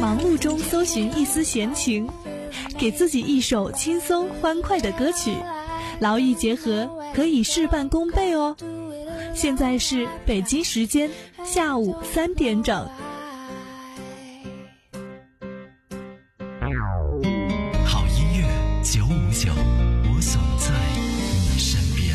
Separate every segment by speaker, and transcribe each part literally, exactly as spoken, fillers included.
Speaker 1: 忙碌中搜寻一丝闲情，给自己一首轻松欢快的歌曲，劳逸结合，可以事半功倍哦。现在是北京时间下午三点整。
Speaker 2: 好音乐九五九，我总在你身边。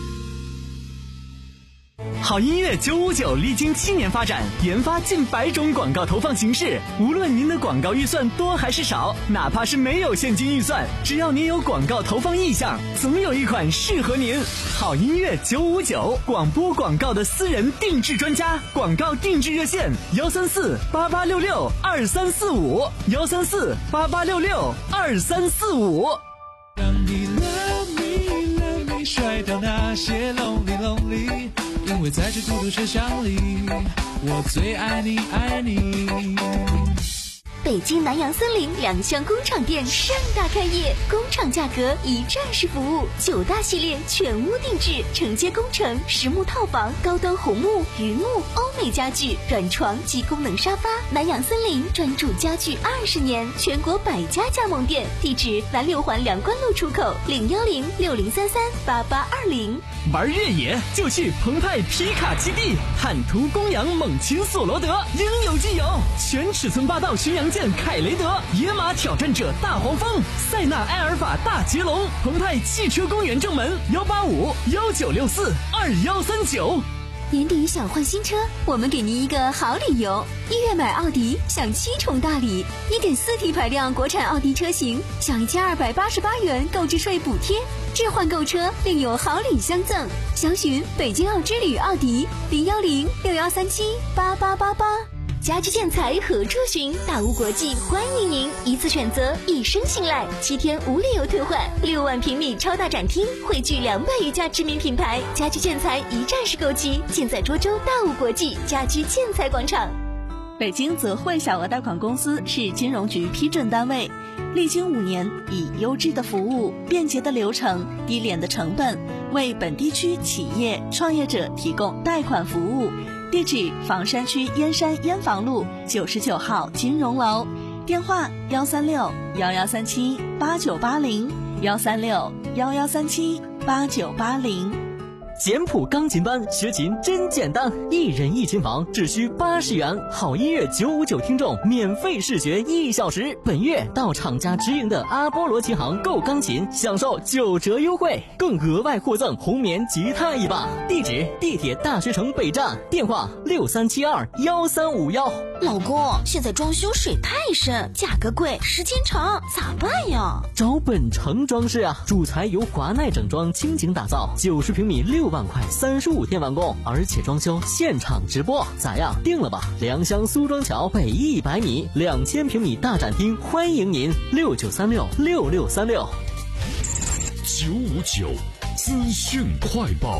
Speaker 2: 好音乐九五九历经七年发展，研发近百种广告投放形式。无论您的广告预算多还是少，哪怕是没有现金预算，只要您有广告投放意向，总有一款适合您。好音乐九五九，广播广告的私人定制专家，广告定制热线幺三四八八六六二三四五幺三四八八六六二三四五。
Speaker 3: 让你 love me love me 甩掉那些 lonely lonely， 因为在这孤独车厢里，我最爱你爱你。
Speaker 4: 北京南洋森林两厢工厂店盛大开业，工厂价格一站式服务，九大系列全屋定制，承接工程、实木套房、高端红木、榆木、欧美家具、软床及功能沙发。南洋森林专注家具二十年，全国百家加盟店，地址南六环梁关路出口零幺零六零三三八八二零。
Speaker 2: 玩越野就去澎湃皮卡基地，坦途公羊猛禽索罗德，应有尽有。全尺寸霸道巡洋舰凯雷德，野马挑战者大黄蜂，塞纳埃尔法大捷龙。澎湃汽车公园正门幺八五幺九六四二幺三九。
Speaker 4: 年底想换新车，我们给您一个好理由。一月买奥迪享七重大礼， 一点四 T 排量国产奥迪车型享一千二百八十八元购置税补贴，置换购车另有好礼相赠。详询北京奥之旅奥迪零幺零六幺三七八八八八。家居建材合作寻大屋国际欢迎您，一次选择一生信赖，七天无理由退换，六万平米超大展厅汇聚两百余家知名品牌，家居建材一站式购齐，尽在涿州大屋国际家居建材广场。
Speaker 1: 北京泽汇小额贷款公司是金融局批准单位，历经五年，以优质的服务、便捷的流程、低廉的成本，为本地区企业创业者提供贷款服务。地址：房山区燕山燕房路九十九号金融楼，电话：幺三六幺幺三七八九八零幺三六幺幺三七八九八零。
Speaker 2: 简谱钢琴班学琴真简单，一人一琴房只需八十元，好音乐九五九听众免费试学一小时。本月到厂家直营的阿波罗琴行购钢琴，享受九折优惠，更额外获赠红棉吉他一把。地址：地铁大学城北站，电话六三七二幺三五幺。
Speaker 4: 老公，现在装修水太深，价格贵，时间长，咋办呀？
Speaker 2: 找本城装饰啊，主材由华奈整装倾情打造，九十平米六万块，三十五天完工，而且装修现场直播，咋样？定了吧？良乡苏庄桥北一百米，两千平米大展厅，欢迎您，六九三六六六三六。
Speaker 5: 九五九资讯快报。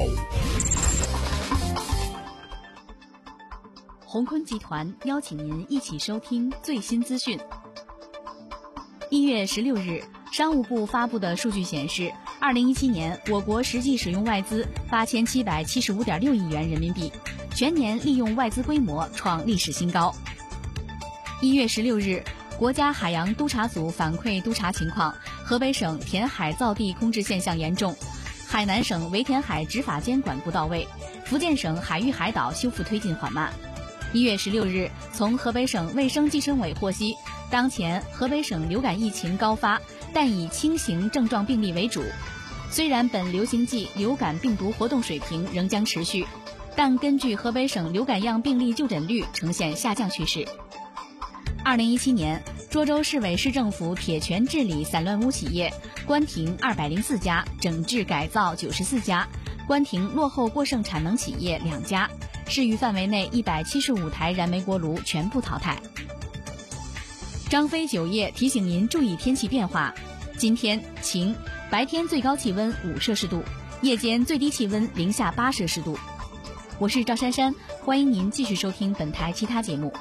Speaker 6: 鸿坤集团邀请您一起收听最新资讯。一月十六日，商务部发布的数据显示，二零一七年我国实际使用外资八千七百七十五点六亿元人民币，全年利用外资规模创历史新高。一月十六日，国家海洋督察组反馈督查情况，河北省填海造地空置现象严重，海南省围填海执法监管不到位，福建省海域海岛修复推进缓慢。一月十六日，从河北省卫生计生委获悉，当前河北省流感疫情高发，但以轻型症状病例为主。虽然本流行季流感病毒活动水平仍将持续，但根据河北省流感样病例就诊率呈现下降趋势。二零一七年，涿州市委市政府铁权治理散乱污企业关停二百零四家，整治改造九十四家，关停落后过剩产能企业两家。市域范围内一百七十五台燃煤锅炉全部淘汰。张飞酒业提醒您注意天气变化，今天晴，白天最高气温五摄氏度，夜间最低气温零下八摄氏度。我是赵珊珊，欢迎您继续收听本台其他节目。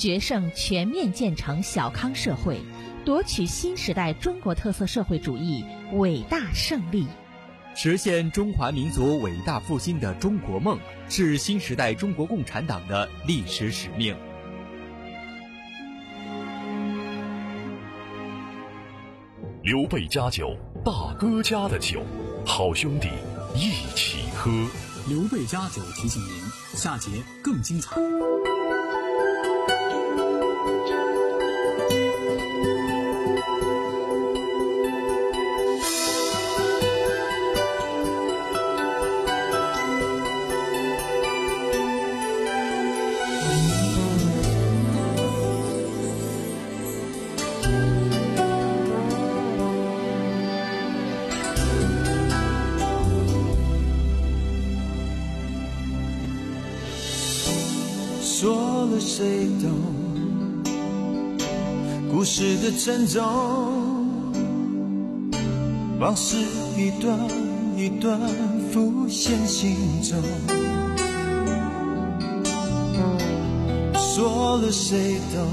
Speaker 7: 决胜全面建成小康社会，夺取新时代中国特色社会主义伟大胜利。
Speaker 8: 实现中华民族伟大复兴的中国梦，是新时代中国共产党的历史使命。
Speaker 5: 刘备家酒，大哥家的酒，好兄弟一起喝。
Speaker 9: 刘备家酒提醒您，下节更精彩。
Speaker 3: 说了谁懂故事的沉重，往事一段一段浮现心中。说了谁懂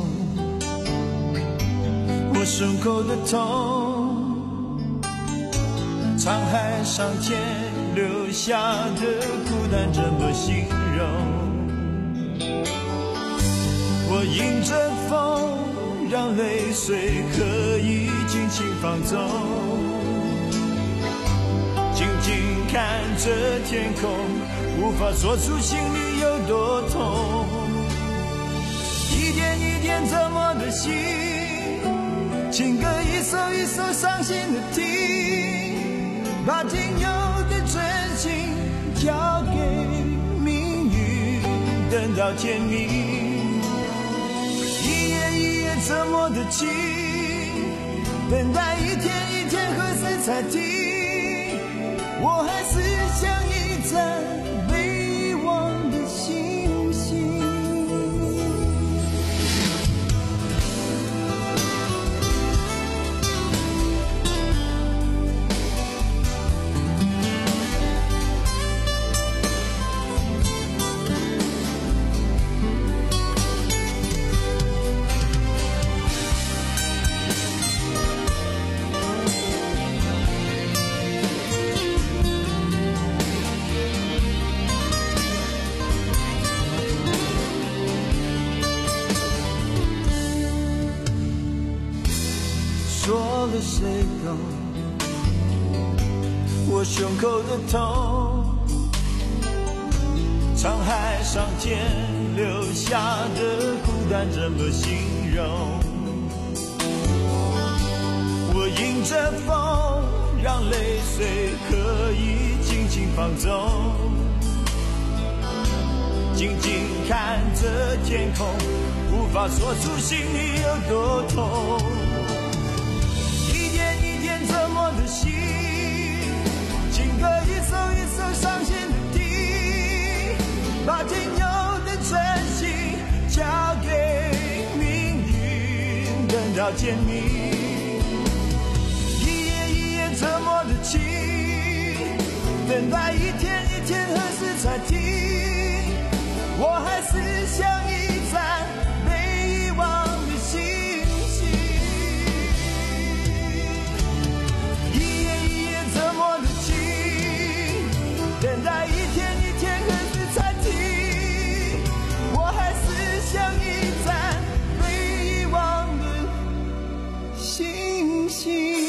Speaker 3: 我胸口的痛，沧海桑田留下的孤单怎么形容？我迎着风，让泪水可以尽情放纵，静静看着天空，无法说出心里有多痛。一点一点折磨的心，情歌一首一首伤心的听，把仅有的真心交给命运，等到天明。折磨的情，等待一天一天何时才停？我还是像一盏被遗忘的星星。说了谁懂我胸口的痛，沧海桑田留下的孤单怎么形容？我迎着风，让泪水可以尽情放纵，静静看着天空，无法说出心里有多痛。折磨的心，情歌一首一首伤心的听，把仅有的真心交给命运，等到天明。一夜一夜折磨的情，等待一天一天何时才停？我还是像一盏被遗忘的星星。折磨的情，等待一天一天何时才停？我还是像一盏被遗忘的星星。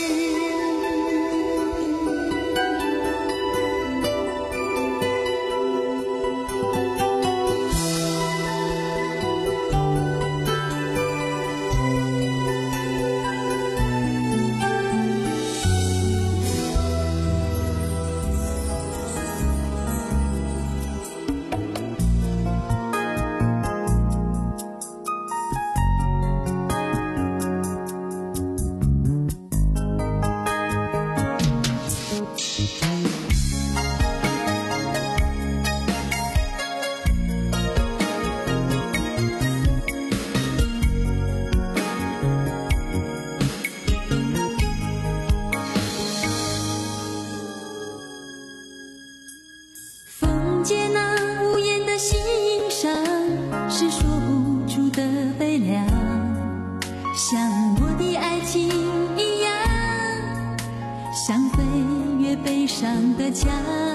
Speaker 10: 像我的爱情一样，像飞越北上的墙，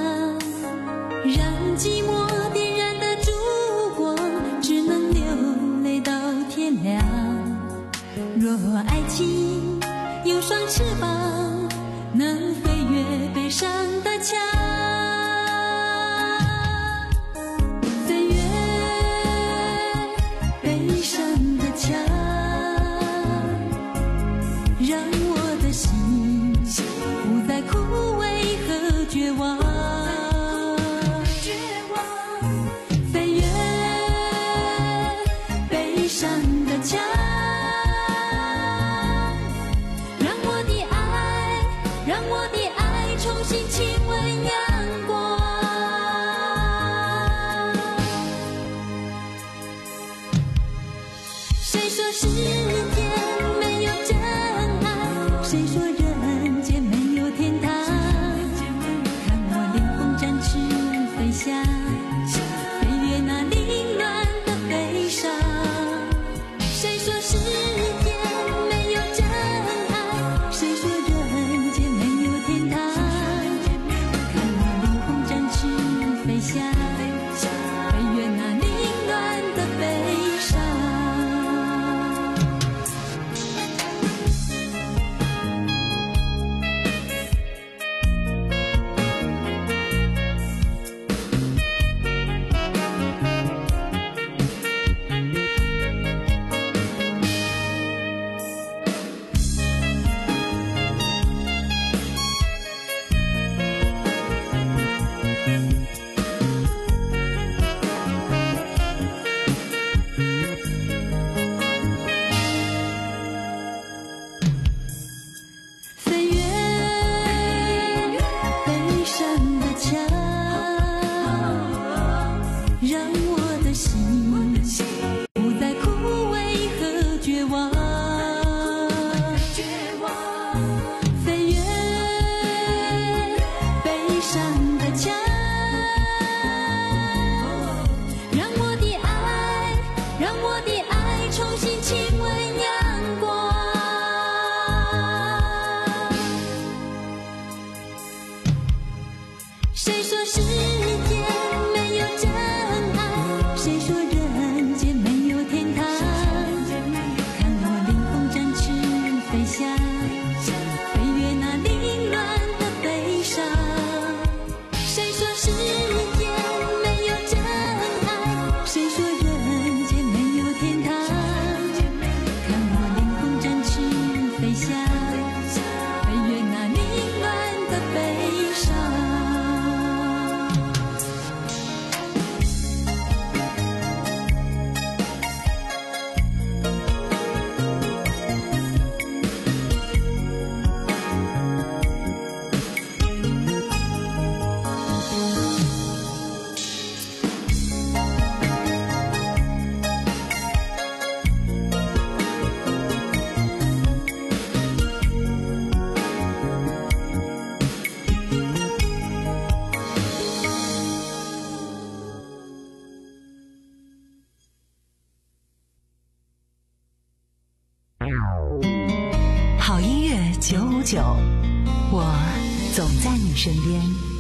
Speaker 10: 让寂寞点燃的烛光只能流泪到天亮。若爱情有双翅膀，能飞越北上的墙，飞越北上的墙，让我的心不再枯萎和绝望。飞越北上的墙，让我的爱，让我的爱重新亲吻阳光。谁说世间没有真爱？谁说人间没有天堂？看我凌风展翅飞翔，飞越那凌乱的悲伤。谁说世间没有真爱？谁说人间没有天堂？看我凌风展翅飞翔，飞越那凌乱的悲伤。飞越北上的墙，让我的心不再枯萎和绝望。飞越北上的墙，让我的爱，让我的爱重新亲吻阳光。谁说世间没有真爱？谁说人间没有天堂？看我凌风展翅飞翔，飞越那凌乱的悲伤。谁说世间没有真爱？谁说人间没有天堂？看我凌风展翅飞翔，飞越那凌乱的悲伤。
Speaker 11: 好音乐九五九，我总在你身边。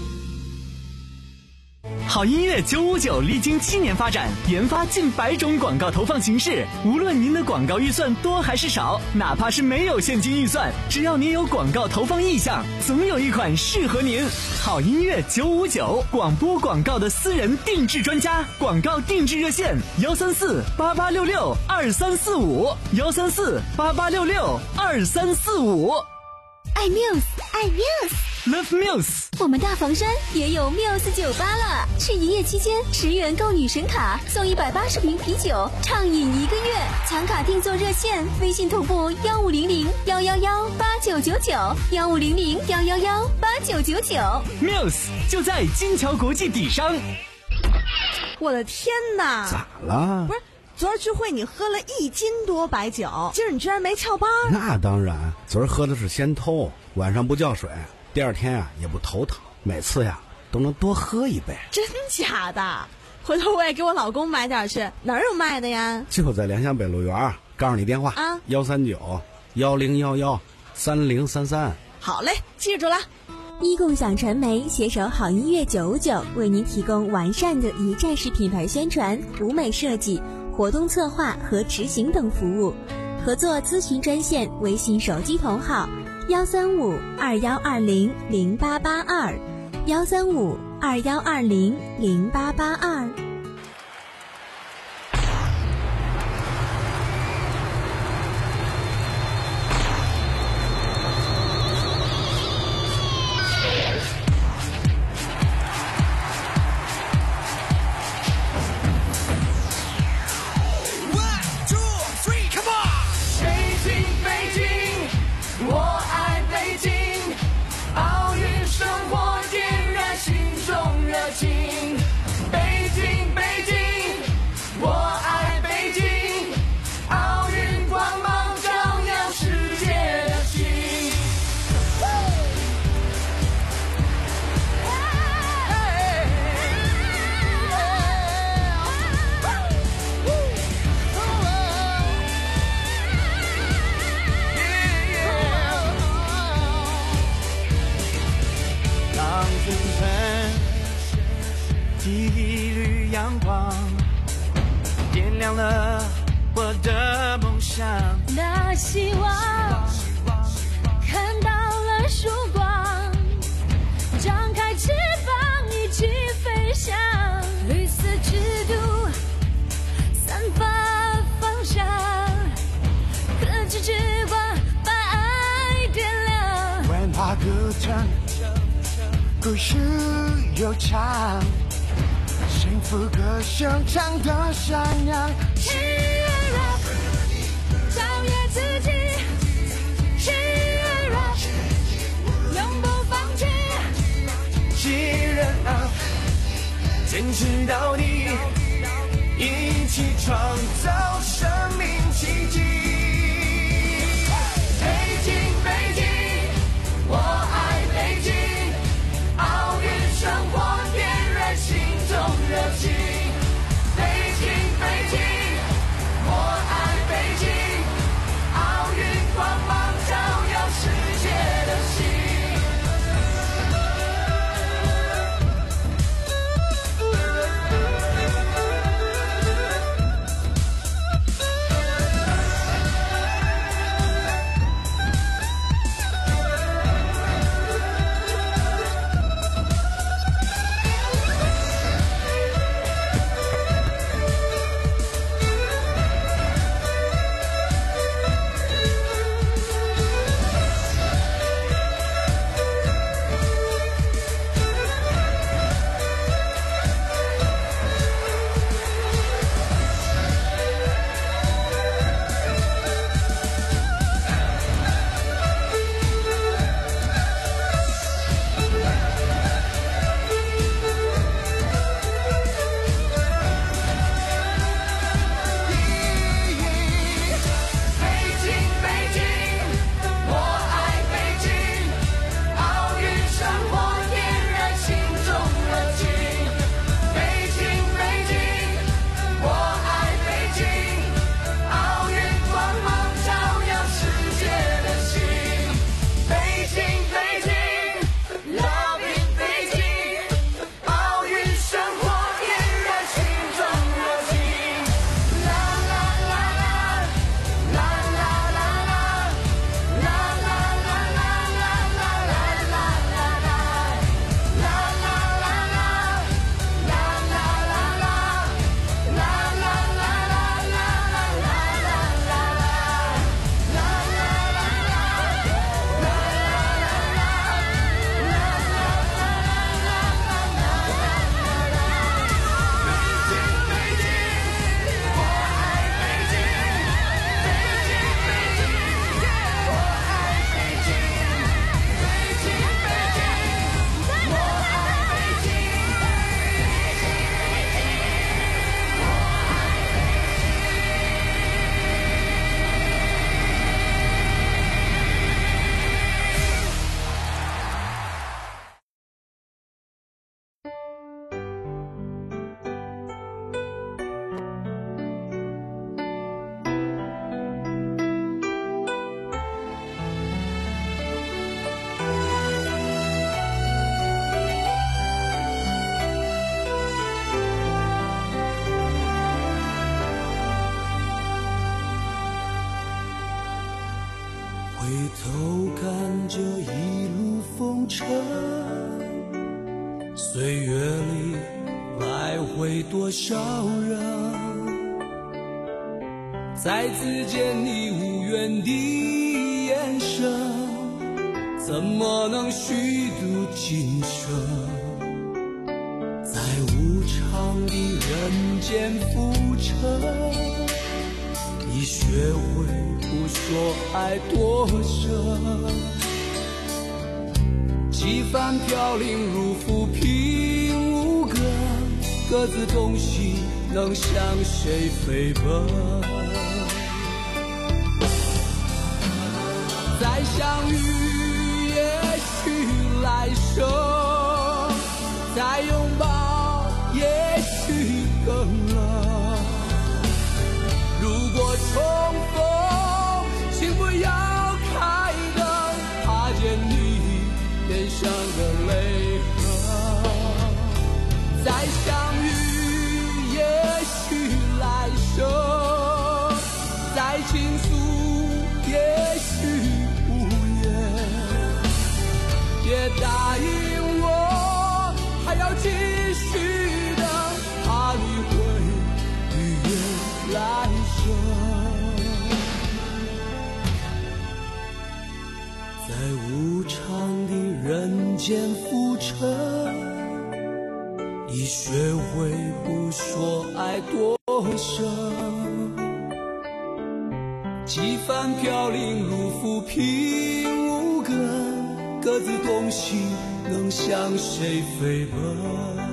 Speaker 2: 好音乐九五九历经七年发展，研发近百种广告投放形式。无论您的广告预算多还是少，哪怕是没有现金预算，只要您有广告投放意向，总有一款适合您。好音乐九五九，广播广告的私人定制专家，广告定制热线：幺三四八八六六二三四五，幺三四八八六六二三四五。
Speaker 4: 爱 Muse， 爱 Muse。Love
Speaker 2: Muse，
Speaker 4: 我们大房山也有 Muse 酒吧了。是一夜期间十元购女神卡，送一百八十瓶啤酒，畅饮一个月。抢卡定做热线，微信同步幺五零零幺幺幺八九九九，幺五零零幺幺幺八九九九。
Speaker 2: Muse 就在金桥国际底商。
Speaker 12: 我的天哪！
Speaker 13: 咋了？
Speaker 12: 不是。昨儿聚会你喝了一斤多白酒，今儿你居然没翘班？
Speaker 13: 那当然，昨儿喝的是先偷，晚上不叫水，第二天啊也不头疼，每次呀都能多喝一杯。
Speaker 12: 真假的？回头我也给我老公买点去，哪儿有卖的呀？
Speaker 13: 就在良乡北路园告诉你电话
Speaker 12: 啊，
Speaker 13: 幺三九幺零幺幺三零三三。
Speaker 12: 好嘞，记住了。
Speaker 4: 一共享传媒携手好音乐九五九，为您提供完善的一站式品牌宣传、舞美设计、活动策划和执行等服务。合作咨询专线：微信手机同号幺三五二幺二零零八八二，幺三五二幺二零零八八二。
Speaker 10: 那希望看到了曙光，张开翅膀一起飞翔，绿色制度散发方向，克制之光把爱点亮。
Speaker 3: 文化歌唱，故事悠长，幸福歌声唱得闪亮。
Speaker 10: 超越自己 Cheer up 永不放弃
Speaker 3: Cheer up 坚持到底，一起创造生命奇迹。北京北京我爱北京，奥运生活点燃心中热情。北京北京我爱北京，光芒照耀世界的心。 回头看这一路风尘，岁月里来回多少人，再次见你无缘的眼神，怎么能虚度今生？在无常的人间浮沉，已学会不说爱多深，几番飘零如浮萍无根，各自东西能向谁飞奔？再相遇也许来生，再拥抱也许更冷。如果重逢，请不要开灯，怕见你脸上的泪痕。再相遇也许来生，再倾诉也许无言，别答应我还要继续等，怕你会逾越来生。在无常的人间浮沉，已学会不说爱多深，几番飘零如浮萍无根，各自东西能向谁飞奔？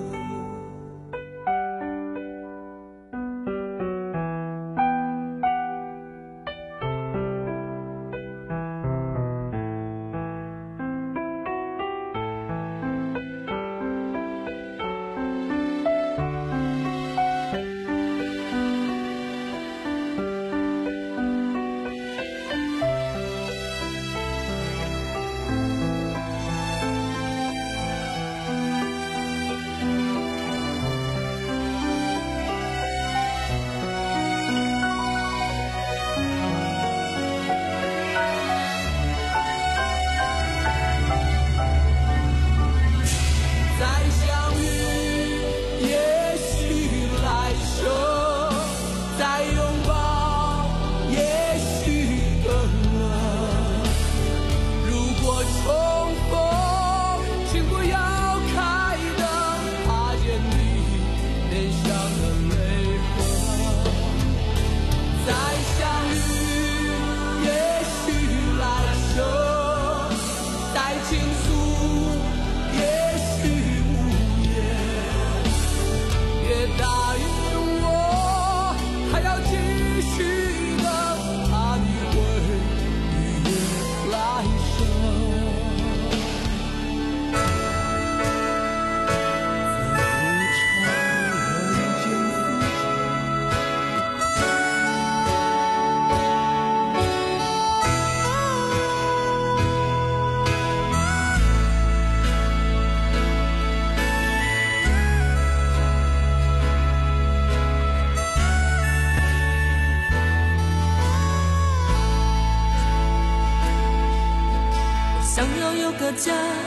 Speaker 14: 家，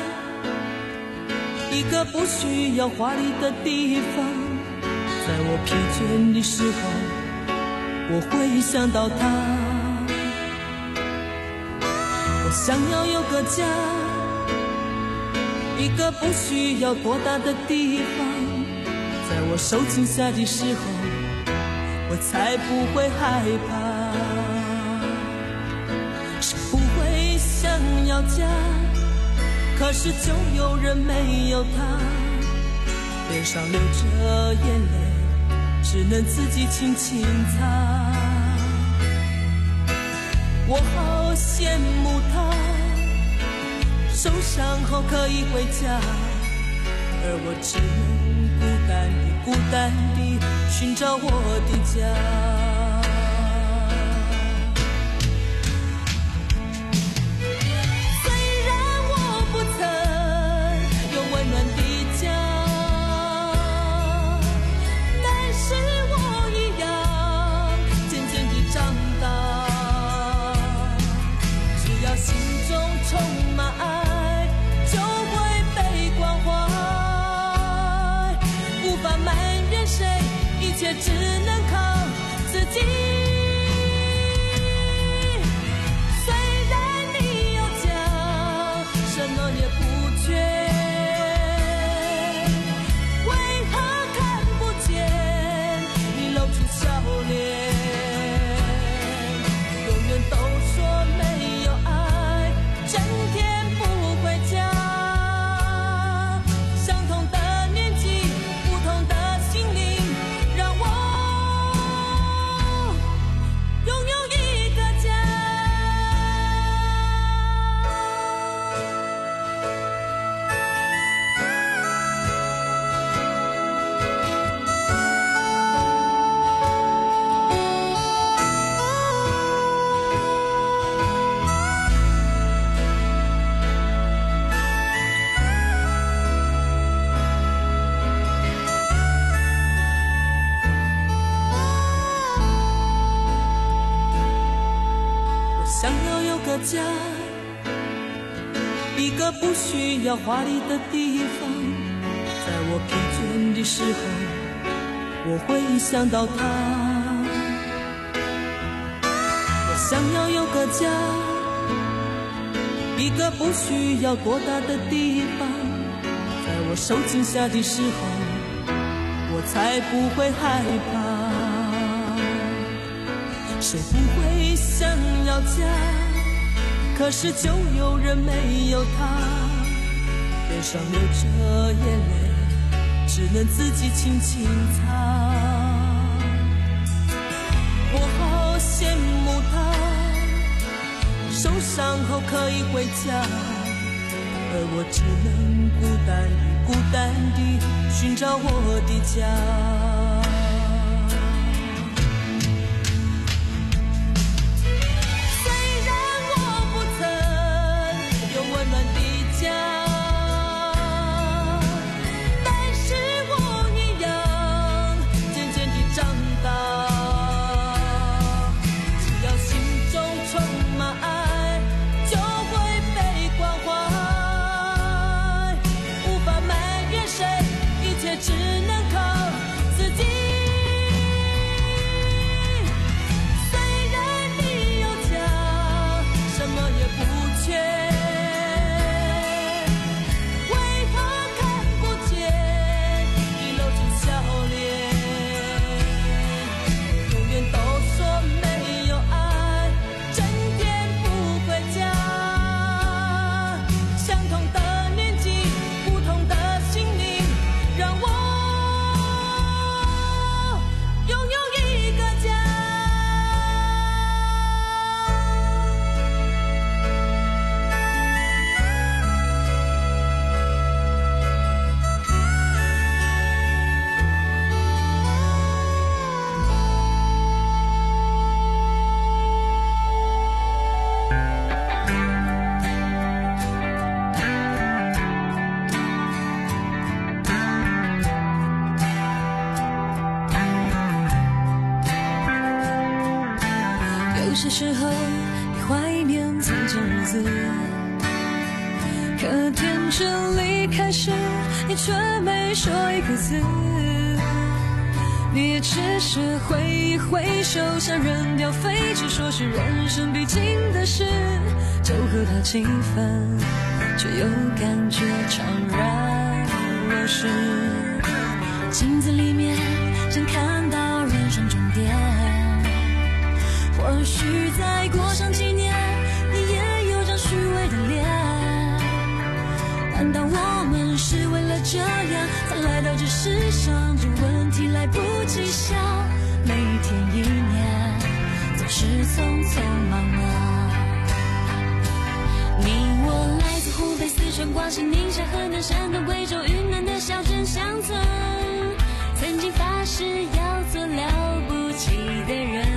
Speaker 14: 一个不需要华丽的地方，在我疲倦的时候，我会想到他。我想要有个家，一个不需要多大的地方，在我受惊吓的时候，我才不会害怕。是不会想要家，可是就有人没有他，脸上流着眼泪，只能自己轻轻擦。我好羡慕他，受伤后可以回家，而我只能孤单地、孤单地寻找我的家。 想要有个家，一个不需要华丽的地方，在我疲倦的时候，我会想到他。我想要有个家，一个不需要多大的地方，在我受惊吓的时候，我才不会害怕。谁不会想要家？可是就有人没有他，脸上流着眼泪，只能自己轻轻擦。我好羡慕他，受伤后可以回家，而我只能孤单地、孤单地寻找我的家。只能靠自己。虽然你有家，什么也不缺，为何看不见你露出笑脸？永远都说没有爱，整天不回家。相同的年纪，不同的心灵，让我拥有一个家。有些时候你怀念从前日子，可天真离开时，你却没说一个字。你也只是挥一挥手，像扔掉废纸，说是人生必经的事，就和他气氛，却又感觉怅然若失。镜子里面想看到人生终点，或许再过上几年，你也有张虚伪的脸。难道我们是为了这样才来到这世上？这问题来不及想，每一天一年总是匆匆忙忙。你我来自湖北、四川、广西、宁夏、河南、山东、贵州、云南的小镇乡村，曾经发誓要做了不起的人，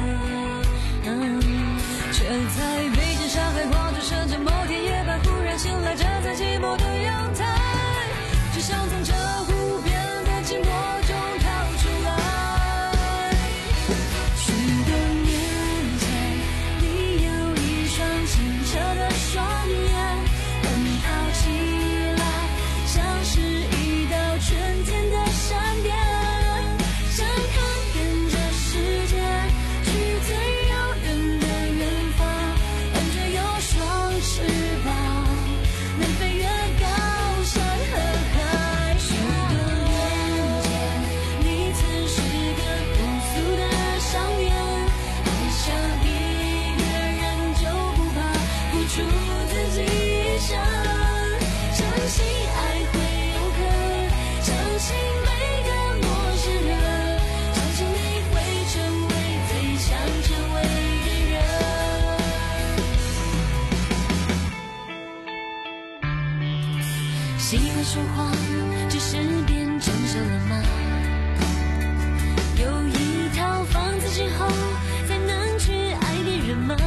Speaker 14: 却在北京、上海或者深圳某天夜半忽然醒来，站在寂寞的阳台，只想从这无边的寂寞中逃出来。许多年前，你有一双清澈的双眼，奔跑起来像是一道春天的闪电，想看遍这世界，去最遥远的远方，但却有双翅膀，能飞越高山和海。许多年前，你曾是个朴素的少年，爱上一个人就不怕付出自己一生，相信爱会永恒，相信每个陌生人，相信你会成为最想成为的人。喜欢说谎，只是变成熟了吗？有一套房子之后，才能去爱别人吗？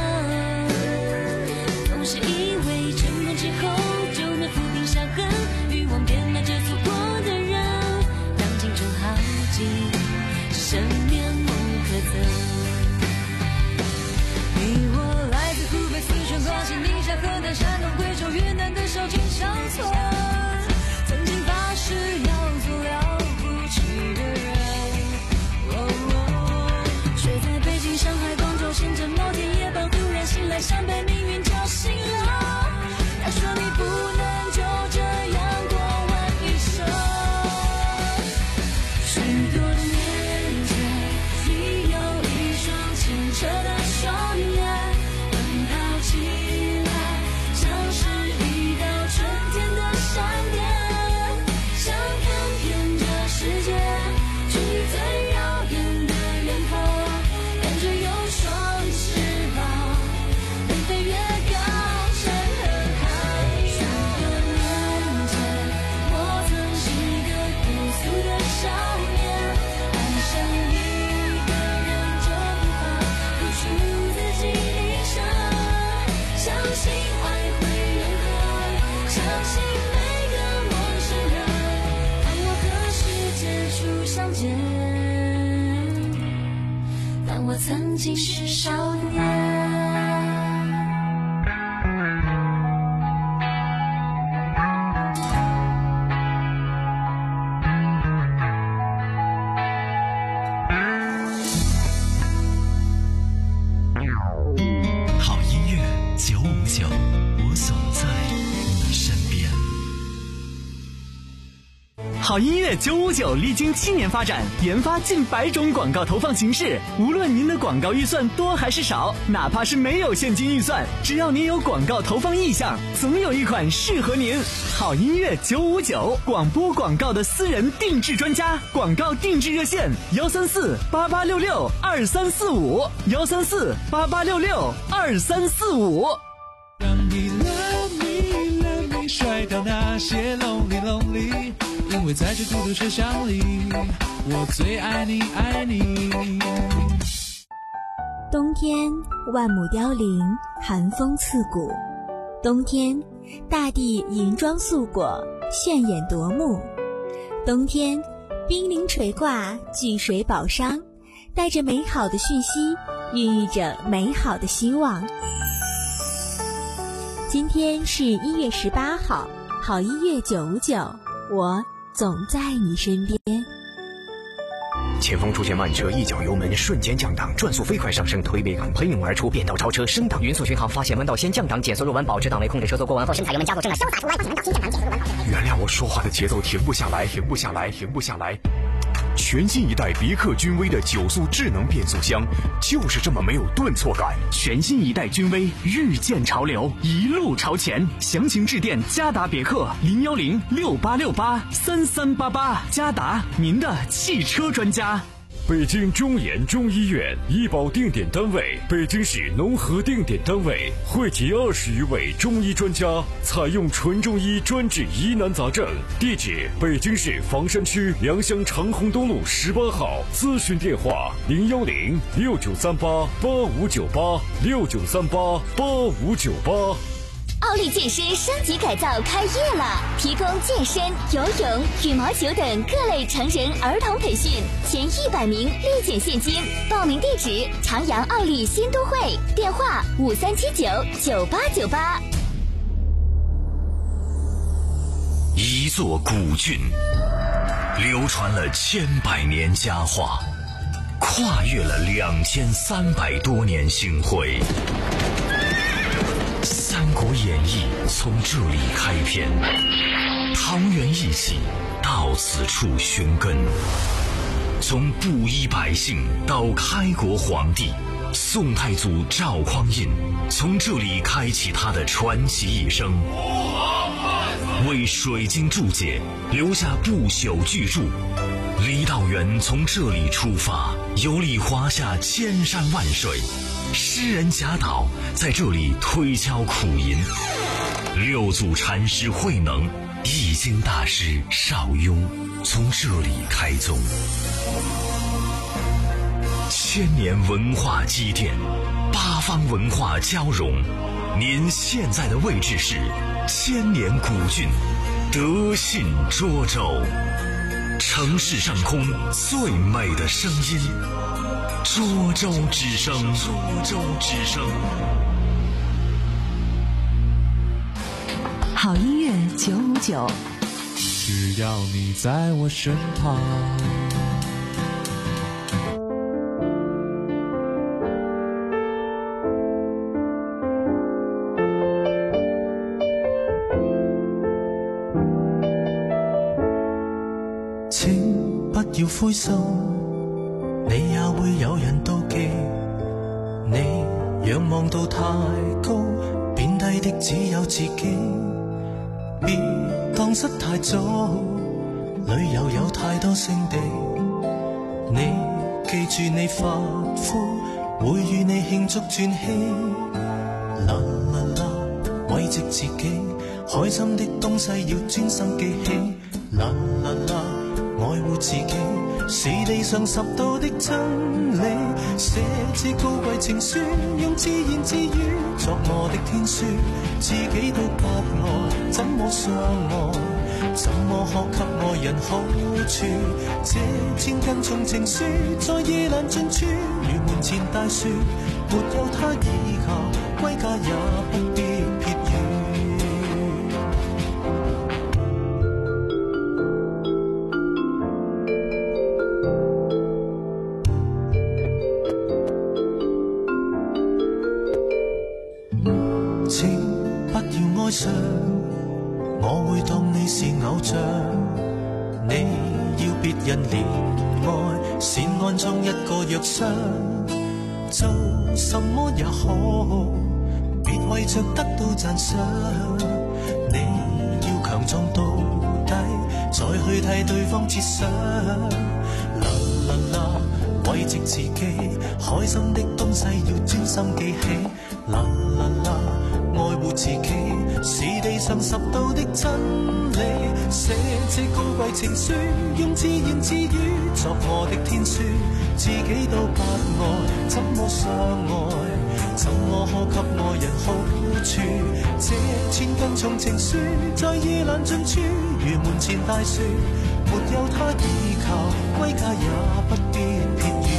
Speaker 14: 总是以为成功之后就能抚平伤痕，欲望变卖着错过的人，当青春耗尽，只剩面目可憎。你我来自湖北、
Speaker 10: 曾经是少年。
Speaker 2: 好音乐九五九，我总在你身边。好音乐九五九历经七年发展，研发近百种广告投放形式。无论您的广告预算多还是少，哪怕是没有现金预算，只要您有广告投放意向，总有一款适合您。好音乐九五九，广播广告的私人定制专家，广告定制热线：幺三四八八六六二三四五，幺三四八八六六二三四五。
Speaker 3: 让你 love me love me 甩掉那些 lonely lonely， 因为在这孤独车厢里，我最爱你爱你。
Speaker 4: 冬天万亩凋零，寒风刺骨。冬天大地银装素裹，炫眼夺目。冬天冰凌垂挂，巨水宝商，带着美好的讯息，孕育着美好的希望。今天是一月十八号，好音乐九五九，我总在你身边。
Speaker 15: 前方出现慢车，一脚油门瞬间降档，转速飞快上升，推背感喷涌而出，变道超车升档，匀速巡航，发现弯道先降档，减速入弯，保持档位，控制车速过弯后深踩油门加速，正向潇洒出弯，发现弯道先降档，减速入弯，保持。
Speaker 5: 原谅我说话的节奏停不下来，停不下来，停不下来。全新一代别克君威的九速智能变速箱，就是这么没有顿挫感。
Speaker 2: 全新一代君威，日渐潮流，一路朝前。详情致电嘉达别克零幺零六八六八三三八八，嘉达，您的汽车专家。
Speaker 5: 北京中研中医院医保定点单位，北京市农合定点单位，汇集二十余位中医专家，采用纯中医专治疑难杂症。地址：北京市房山区良乡长虹东路十八号。咨询电话：零幺零六九三八八五九八六九三八八五九八。
Speaker 4: 奥利健身升级改造开业了，提供健身、游泳、羽毛球等各类成人儿童培训，前一百名立减现金。报名地址：长阳奥利新都会，电话五三七九九八九八。
Speaker 16: 一座古郡，流传了千百年佳话，跨越了两千三百多年星辉。《三国演义》从这里开篇，桃园义气到此处寻根。从布衣百姓到开国皇帝，宋太祖赵匡胤从这里开启他的传奇一生，为水晶注解留下不朽巨著。李道元从这里出发，游历华夏千山万水。诗人贾岛在这里推敲苦吟，六祖禅师慧能、易经大师邵雍从这里开宗。千年文化积淀，八方文化交融。您现在的位置是千年古郡德信涿州，城市上空最美的声音。涿州之声，涿州之声。
Speaker 11: 好音乐九五九，
Speaker 3: 只要你在我身旁。
Speaker 17: 請不要灰心，你也會有人妒忌，你仰望到太高，貶低的只有自己。別蕩失太早，旅遊有太多勝地，你記住你發膚會與你慶祝轉機。啦啦啦，慰藉自己，開心的東西要專心記起。啦啦啦，愛護自己是地上十道的真理，寫這高貴情書，用自言自語作我的天書，自己都不愛，怎麼相愛？ 怎麼可給愛人好處？這千斤重情書在夜闌盡處，如門前大樹，沒有他倚靠，歸家也不必撇雨。請不要哀傷，我會當你是偶像。你要別人憐愛，善安裝一個藥箱，做什麼也好，別為着得到讚賞。你要強壯到底，再去替對方設想。啦啦啦，慰藉自己，開心的東西要專心記起。啦啦啦，愛護自己是地上十道的真理。寫這高貴情書，用自言自語作我的天書，自己都不愛，怎麼相愛？怎麼可給愛人好處？這千斤重情書在夜闌盡處，如門前大樹，沒有他倚靠，歸家也不必撇雨。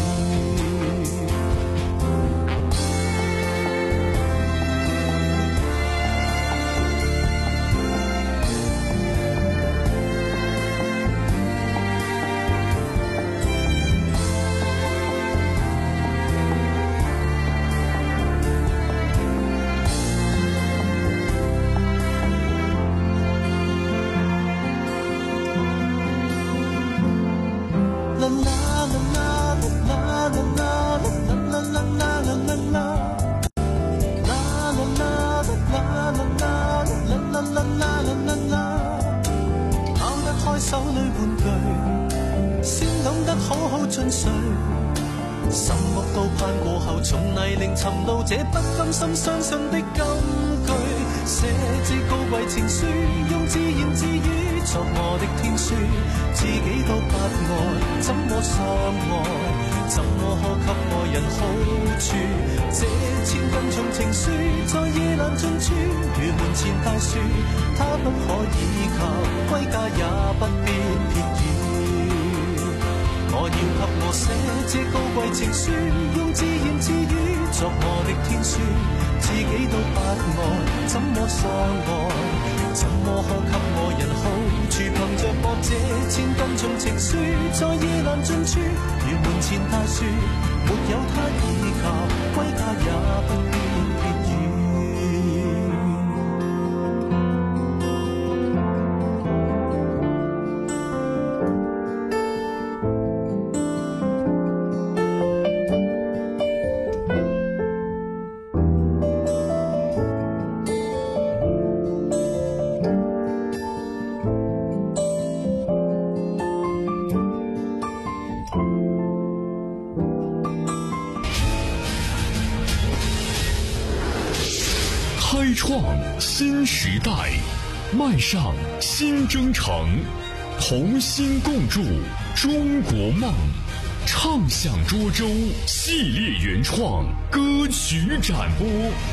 Speaker 17: 手裏玩具，先懂得好好進睡。什麼都攀過後，從泥濘尋到這不甘心相信的金句。寫這高貴情書，用自言自語作我的天書，自己都不愛，怎麼相愛？怎麼可給愛人好處？這千斤重情書在夜闌盡處，如門前大樹，它不可依靠，歸家也不必撇雨。我要給我寫這高貴情書，用自言自語作我的天書，自己都不愛，怎麼相愛？怎麼可給愛人好處？憑着我這千斤重情書，在夜闌盡處，如門前大樹，沒有他依靠，歸家也不必撇雨。
Speaker 16: 开创新时代，迈上新征程，同心共筑中国梦。唱响涿州系列原创歌曲展播。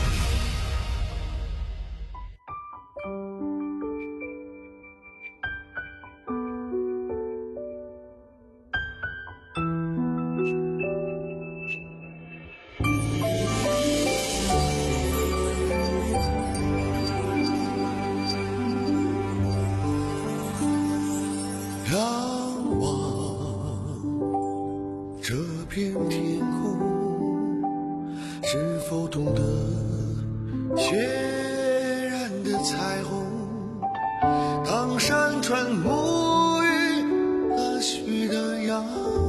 Speaker 18: 这片天空，是否懂得血染的彩虹？当山川沐浴了许的阳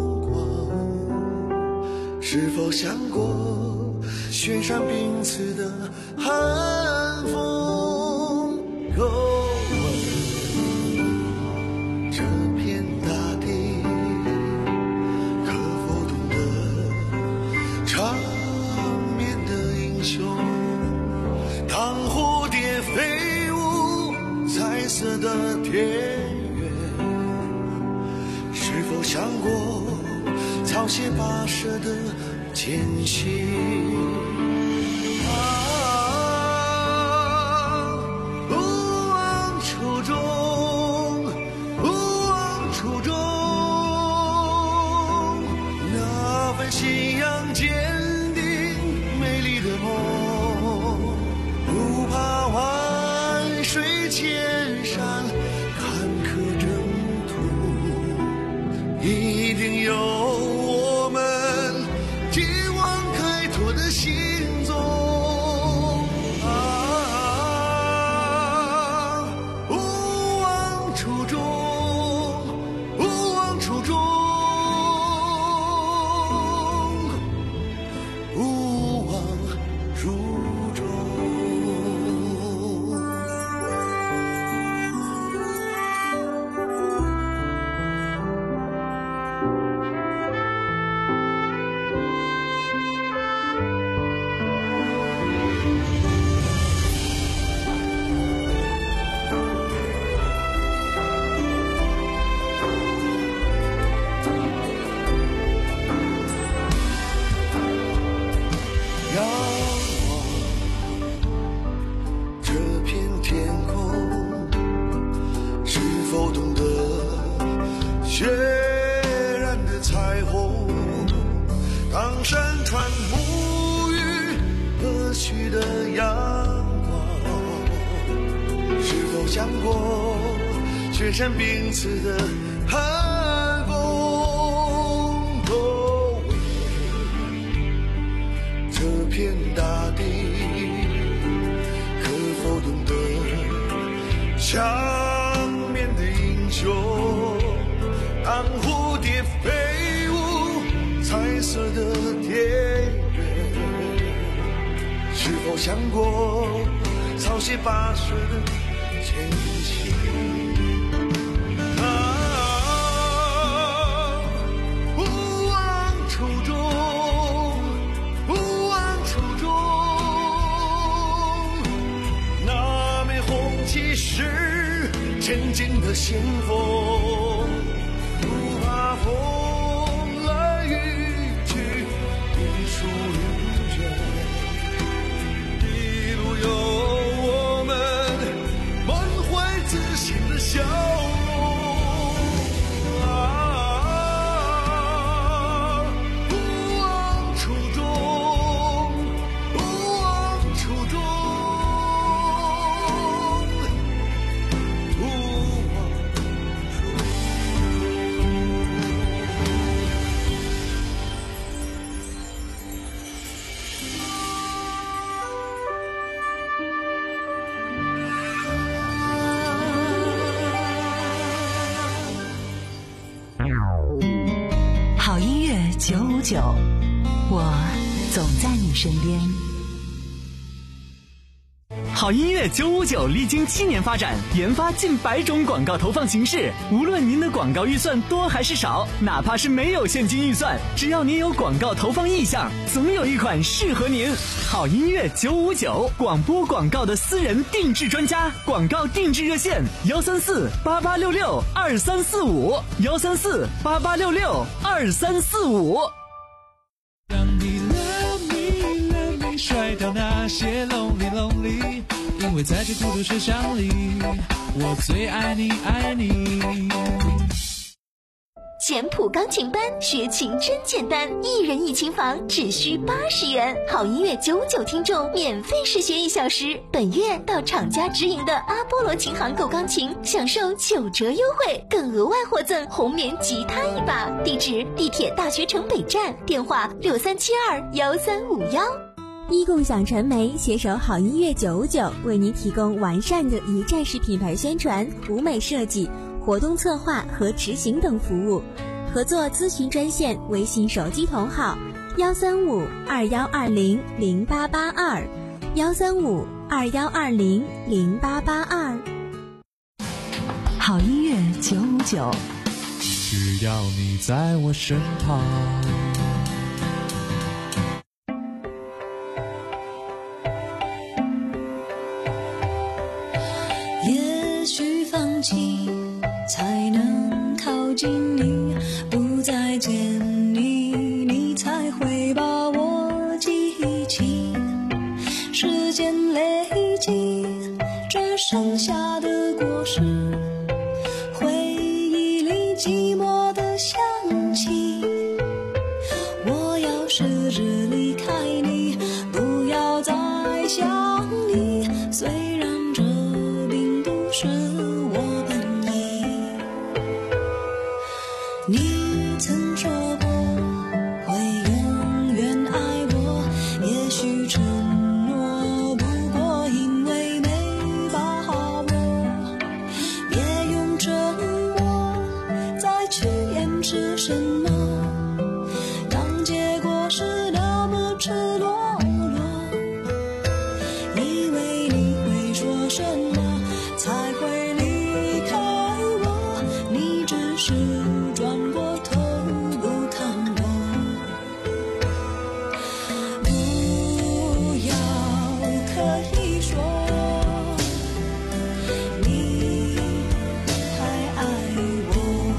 Speaker 18: 光，是否想过雪山冰刺的寒风？若色的田园，是否想过草鞋跋涉的艰辛？啊，不忘初衷， 想过全身彼此的寒风，哦，这片大地可否懂得长眠的英雄？当蝴蝶飞舞彩色的田园，是否想过草鞋跋涉的前行？啊，不忘初衷，不忘初衷。那枚红旗是前进的先锋，不怕风来雨去，一树永卷。一路有我们满怀自信的笑容啊！不忘初衷，不忘初衷，不忘
Speaker 11: 好音乐九五九，我总在你身边。
Speaker 2: 好音乐九五九历经七年发展，研发近百种广告投放形式。无论您的广告预算多还是少，哪怕是没有现金预算，只要您有广告投放意向，总有一款适合您。好音乐九五九，广播广告的私人定制专家，广告定制热线：幺三四八八六六二三四五，幺三四八八六六二三四五。
Speaker 3: 让你 love me love me 甩掉那些 lonely lonely， 因为在这孤独世上里，我最爱你爱你。
Speaker 4: 简谱钢琴班学琴真简单，一人一琴房只需八十元，好音乐九五九听众免费试学一小时。本月到厂家直营的阿波罗琴行购钢琴，享受九折优惠，更额外获赠红棉吉他一把。地址：地铁大学城北站，电话六三七二幺三五幺。
Speaker 19: 一共享传媒携手好音乐九五九，为您提供完善的一站式品牌宣传、舞美设计、活动策划和执行等服务。合作咨询专线：微信手机同号幺三五二幺二零零八八二，幺三五二幺二零零八八二。
Speaker 11: 好音乐九五九，
Speaker 3: 只要你在我身旁。
Speaker 10: 也许放弃才能靠近你，不再见你，你才会把我记起。时间累积，这剩下的果实，回忆里寂寞的香气。我要试着离开你，不要再想你，虽然这并不是我本意。你曾说过会永远爱我，也许承诺不过因为没把握，别用沉默再去掩饰什么，当结果是那么赤裸裸，以为你会说什么才会离开我，你只是转过头不看我。不要可以说你还爱我，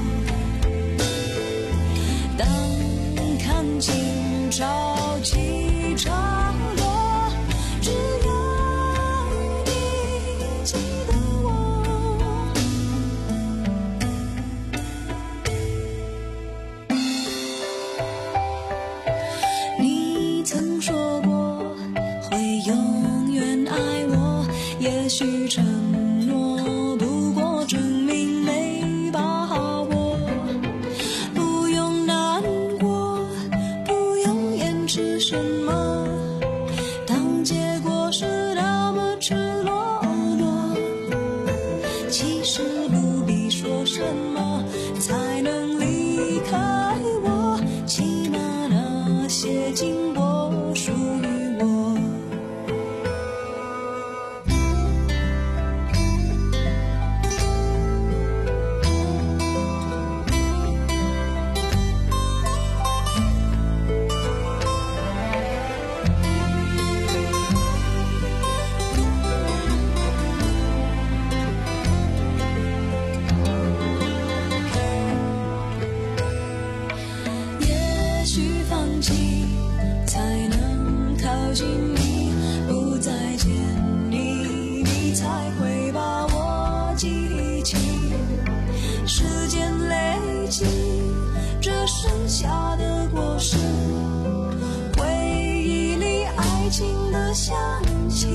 Speaker 10: 当看清潮起潮落，只要你记得我。你曾说过会永远爱我，也许承诺
Speaker 14: 才会把我记起。时间累积，这剩下的果实，回忆里爱情的香气。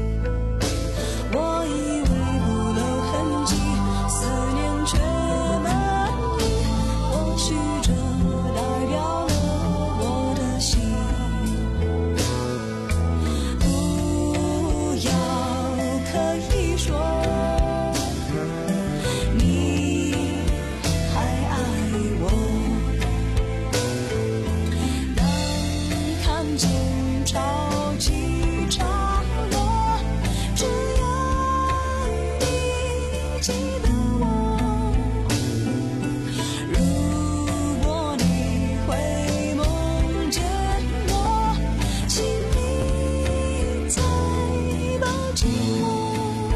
Speaker 14: 我以为不留痕迹，思念却满溢，或许这代表了我的心。不要刻意说你还爱我，当看见潮起潮落，只要你记得我。如果你会梦见我，请你再抱紧我。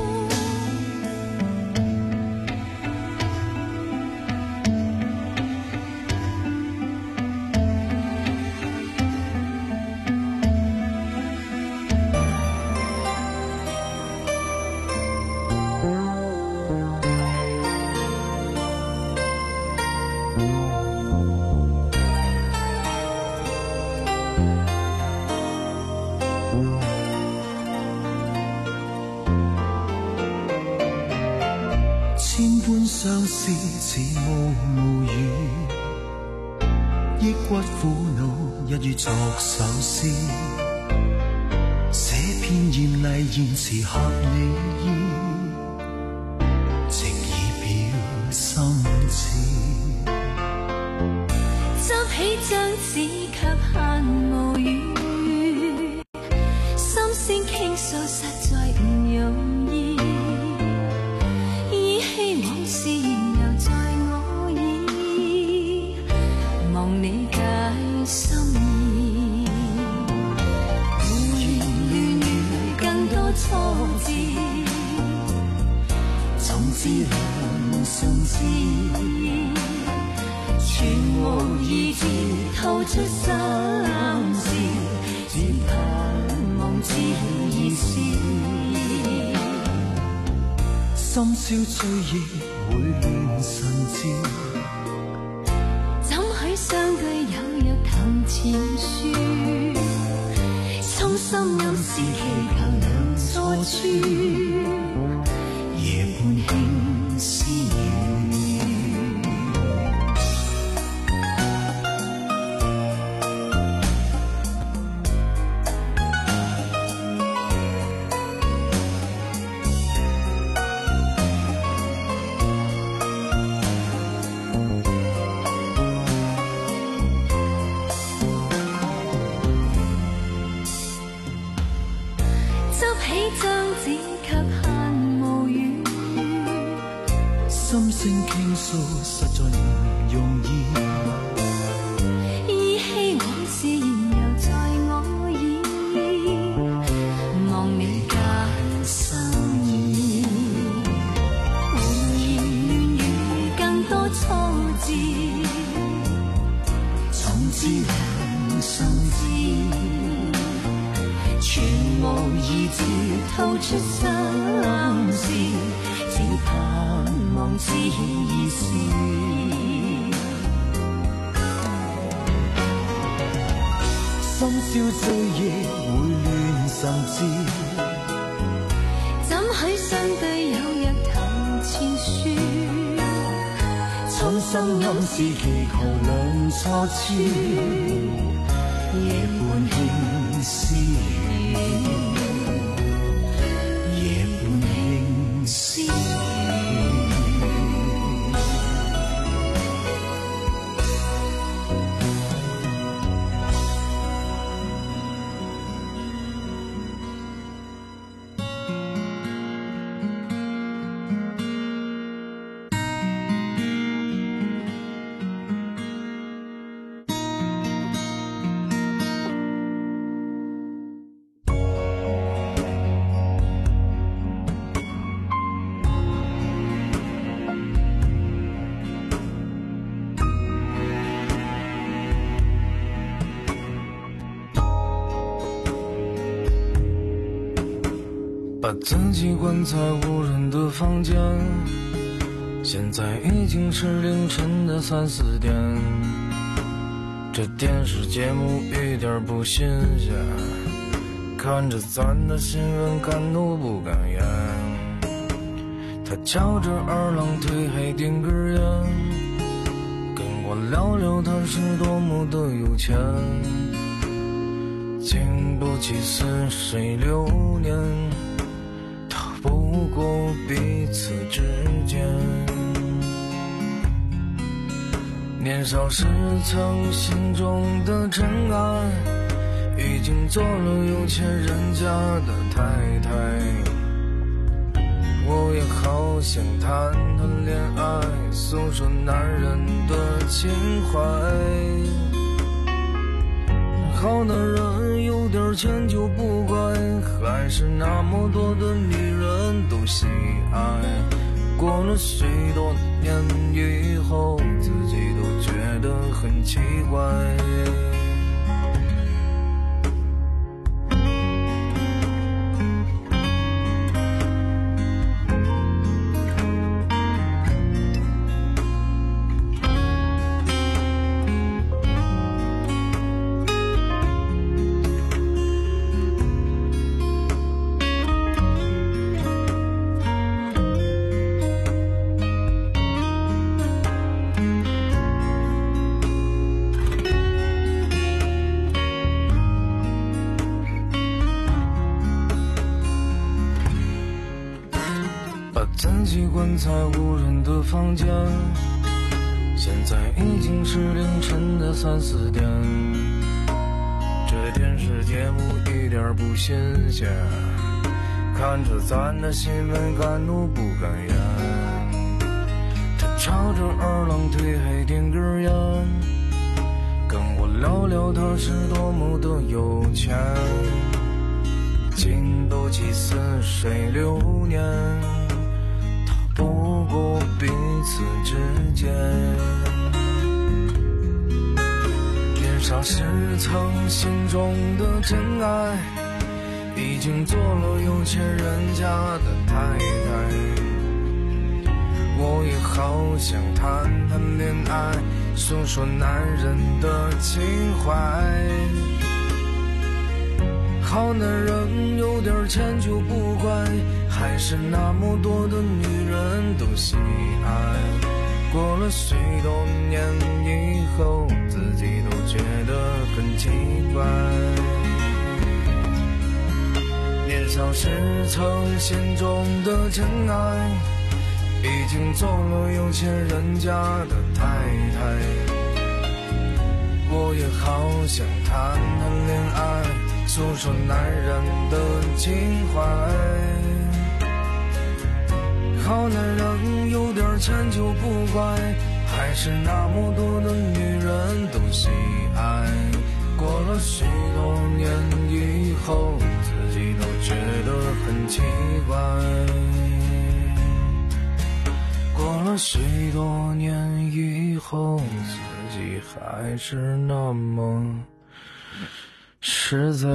Speaker 17: 千般相思似雾无语，抑郁苦恼一于作首诗，写篇艳丽言辞合你意，直以表心志。
Speaker 14: 执起張紙卻限無語，心聲傾訴實在唔容易，依稀往事又在我耳，望你解心意。胡言亂語更多挫折，總之兩相知，全無意志透出心事，只盼望知意思。
Speaker 17: 深宵醉意會亂神志，
Speaker 14: 怎許相對有若談前書，衷心暗示祈求能錯處，夜半輕私語。
Speaker 17: 心聲傾訴實在唔容易，
Speaker 14: 依稀往事仍猶在我耳，望你解心意。胡言亂語更多挫折，總之兩相知，全無意志透出心事，只盼望知意思。
Speaker 17: 深宵醉夜會亂神志，
Speaker 14: 怎許相對有若談前書，
Speaker 17: 衷心暗示祈求兩錯處，夜半輕私語，夜半輕私語。
Speaker 3: 把自己关在无人的房间，现在已经是凌晨的三四点，这电视节目一点不新鲜，看着咱的新闻敢怒不敢言。他翘着二郎腿还点根烟，跟我聊聊他是多么的有钱，经不起似水流年，逃不过彼此之间。年少时曾心中的真爱，已经做了有钱人家的太太。我也好想谈谈恋爱，诉说男人的情怀。好男人有点钱就不乖，还是那么多的女人都喜爱。过了许多年以后，自己都觉得很奇怪。自己关在无人的房间，现在已经是凌晨的三四点，这电视节目一点不新鲜，看着咱的新闻敢怒不敢言。他翘着二郎腿还点根烟，跟我聊聊他是多么的有钱，经不起似水流年，不过彼此之间。年少时曾心中的真爱，已经做了有钱人家的太太。我也好想谈谈恋爱，诉说男人的情怀。好男人有点钱就不乖，还是那么多的女人都喜爱。过了许多年以后，自己都觉得很奇怪。年少时曾心中的真爱，已经做了有钱人家的太太。我也好想谈谈恋爱，诉说男人的情怀。好男人有点钱就不乖，还是那么多的女人都喜爱。过了许多年以后，自己都觉得很奇怪。过了许多年以后，自己还是那么实在。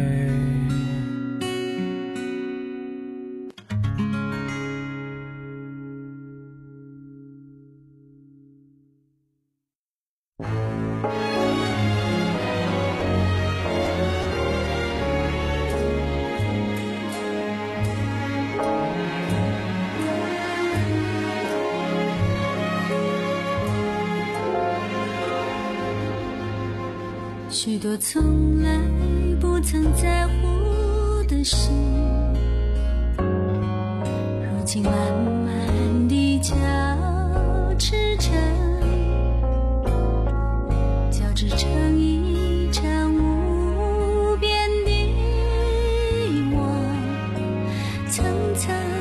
Speaker 10: 许多从来不曾在乎的事，如今慢慢地交织成，交织成一场无边的我，层层